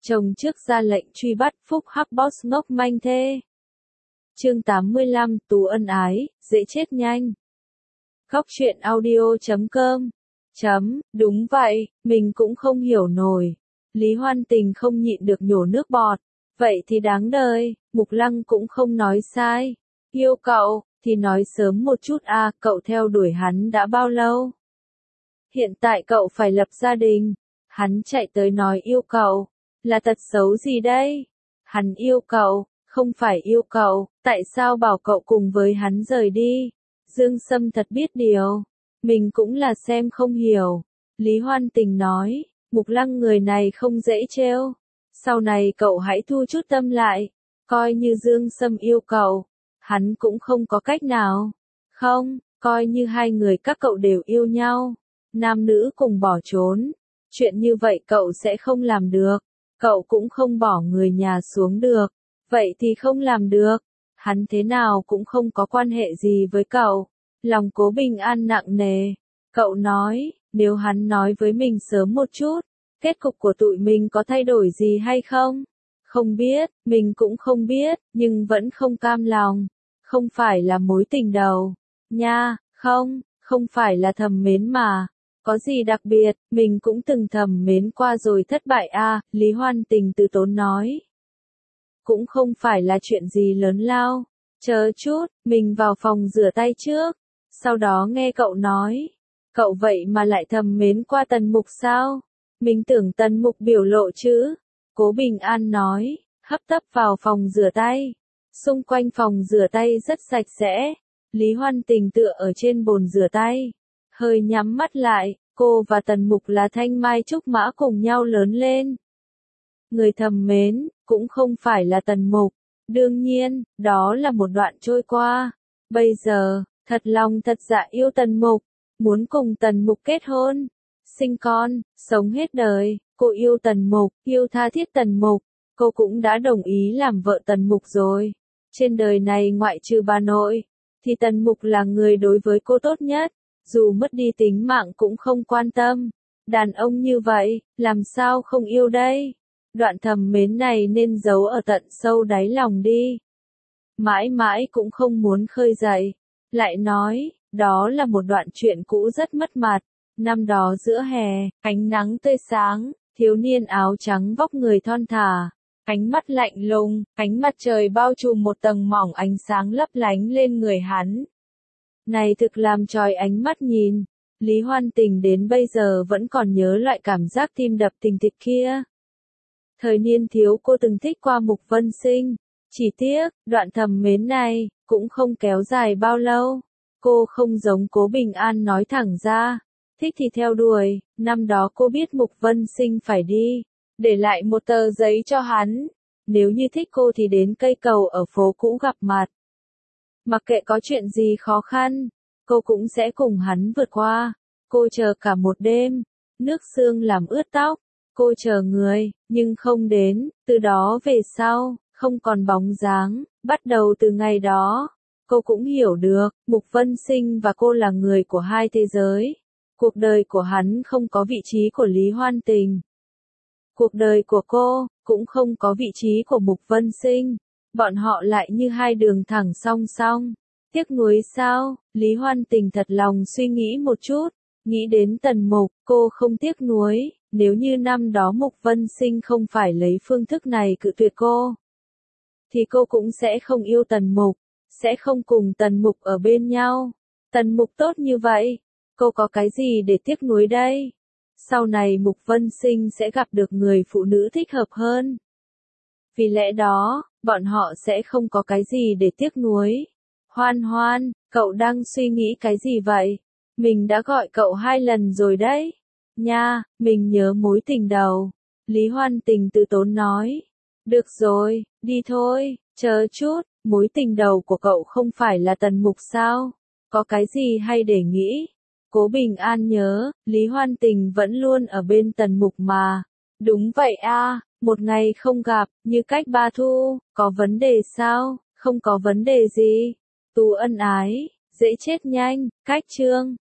Chồng trước ra lệnh truy bắt Phúc Hắc Boss ngốc manh thê. Chương 85, Tú ân ái, dễ chết nhanh. Góc truyện audio.com. Đúng vậy, mình cũng không hiểu nổi. Lý Hoan Tình không nhịn được nhổ nước bọt. Vậy thì đáng đời, Mục Lăng cũng không nói sai. Yêu cậu, thì nói sớm một chút à, cậu theo đuổi hắn đã bao lâu? Hiện tại cậu phải lập gia đình. Hắn chạy tới nói yêu cậu. Là tật xấu gì đây? Hắn yêu cậu, không phải yêu cậu, tại sao bảo cậu cùng với hắn rời đi? Dương Sâm thật biết điều. Mình cũng là xem không hiểu. Lý Hoan Tình nói, Mục Lăng người này không dễ trêu. Sau này cậu hãy thu chút tâm lại. Coi như Dương Sâm yêu cậu, hắn cũng không có cách nào. Không, coi như hai người các cậu đều yêu nhau. Nam nữ cùng bỏ trốn. Chuyện như vậy cậu sẽ không làm được. Cậu cũng không bỏ người nhà xuống được. Vậy thì không làm được. Hắn thế nào cũng không có quan hệ gì với cậu. Lòng Cố Bình An nặng nề. Cậu nói, nếu hắn nói với mình sớm một chút, kết cục của tụi mình có thay đổi gì hay không? Không biết, mình cũng không biết, nhưng vẫn không cam lòng. Không phải là mối tình đầu. Nha, không phải là thầm mến mà. Có gì đặc biệt, mình cũng từng thầm mến qua rồi thất bại à, Lý Hoan Tình từ tốn nói. Cũng không phải là chuyện gì lớn lao. Chờ chút, mình vào phòng rửa tay trước. Sau đó nghe cậu nói. Cậu vậy mà lại thầm mến qua Tần Mục sao? Mình tưởng Tần Mục biểu lộ chứ. Cố Bình An nói, hấp tấp vào phòng rửa tay. Xung quanh phòng rửa tay rất sạch sẽ. Lý Hoan Tình tựa ở trên bồn rửa tay. Hơi nhắm mắt lại, cô và Tần Mục là thanh mai trúc mã cùng nhau lớn lên. Người thầm mến, cũng không phải là Tần Mục. Đương nhiên, đó là một đoạn trôi qua. Bây giờ, thật lòng thật dạ yêu Tần Mục. Muốn cùng Tần Mục kết hôn. Sinh con, sống hết đời. Cô yêu Tần Mục, yêu tha thiết Tần Mục. Cô cũng đã đồng ý làm vợ Tần Mục rồi. Trên đời này ngoại trừ bà nội, thì Tần Mục là người đối với cô tốt nhất. Dù mất đi tính mạng cũng không quan tâm. Đàn ông như vậy, làm sao không yêu đây? Đoạn thầm mến này nên giấu ở tận sâu đáy lòng đi. Mãi mãi cũng không muốn khơi dậy. Lại nói, đó là một đoạn chuyện cũ rất mất mặt. Năm đó giữa hè, ánh nắng tươi sáng, thiếu niên áo trắng vóc người thon thả. Ánh mắt lạnh lùng, ánh mặt trời bao trùm một tầng mỏng ánh sáng lấp lánh lên người hắn. Này thực làm chói ánh mắt nhìn. Lý Hoan Tình đến bây giờ vẫn còn nhớ lại cảm giác tim đập thình thịch kia. Thời niên thiếu cô từng thích qua Mục Vân Sinh. Chỉ tiếc, đoạn thầm mến này, cũng không kéo dài bao lâu. Cô không giống Cố Bình An nói thẳng ra. Thích thì theo đuổi, năm đó cô biết Mục Vân Sinh phải đi. Để lại một tờ giấy cho hắn. Nếu như thích cô thì đến cây cầu ở phố cũ gặp mặt. Mặc kệ có chuyện gì khó khăn, cô cũng sẽ cùng hắn vượt qua. Cô chờ cả một đêm, nước sương làm ướt tóc. Cô chờ người, nhưng không đến, từ đó về sau, không còn bóng dáng. Bắt đầu từ ngày đó, cô cũng hiểu được, Mục Vân Sinh và cô là người của hai thế giới. Cuộc đời của hắn không có vị trí của Lý Hoan Tình. Cuộc đời của cô, cũng không có vị trí của Mục Vân Sinh. Bọn họ lại như hai đường thẳng song song. Tiếc nuối sao? Lý Hoan Tình thật lòng suy nghĩ một chút. Nghĩ đến Tần Mục, cô không tiếc nuối. Nếu như năm đó Mục Vân Sinh không phải lấy phương thức này cự tuyệt cô, thì cô cũng sẽ không yêu Tần Mục. Sẽ không cùng Tần Mục ở bên nhau. Tần Mục tốt như vậy. Cô có cái gì để tiếc nuối đây? Sau này Mục Vân Sinh sẽ gặp được người phụ nữ thích hợp hơn. Vì lẽ đó, bọn họ sẽ không có cái gì để tiếc nuối. Hoan Hoan, cậu đang suy nghĩ cái gì vậy? Mình đã gọi cậu 2 lần rồi đấy. Nha, mình nhớ mối tình đầu. Lý Hoan Tình từ tốn nói. Được rồi, đi thôi, chờ chút, mối tình đầu của cậu không phải là Tần Mục sao? Có cái gì hay để nghĩ? Cố Bình An nhớ, Lý Hoan Tình vẫn luôn ở bên Tần Mục mà. Đúng vậy à, một ngày không gặp, như cách 3 thu, có vấn đề sao? Không có vấn đề gì. Tú ân ái, dễ chết nhanh, cách chương.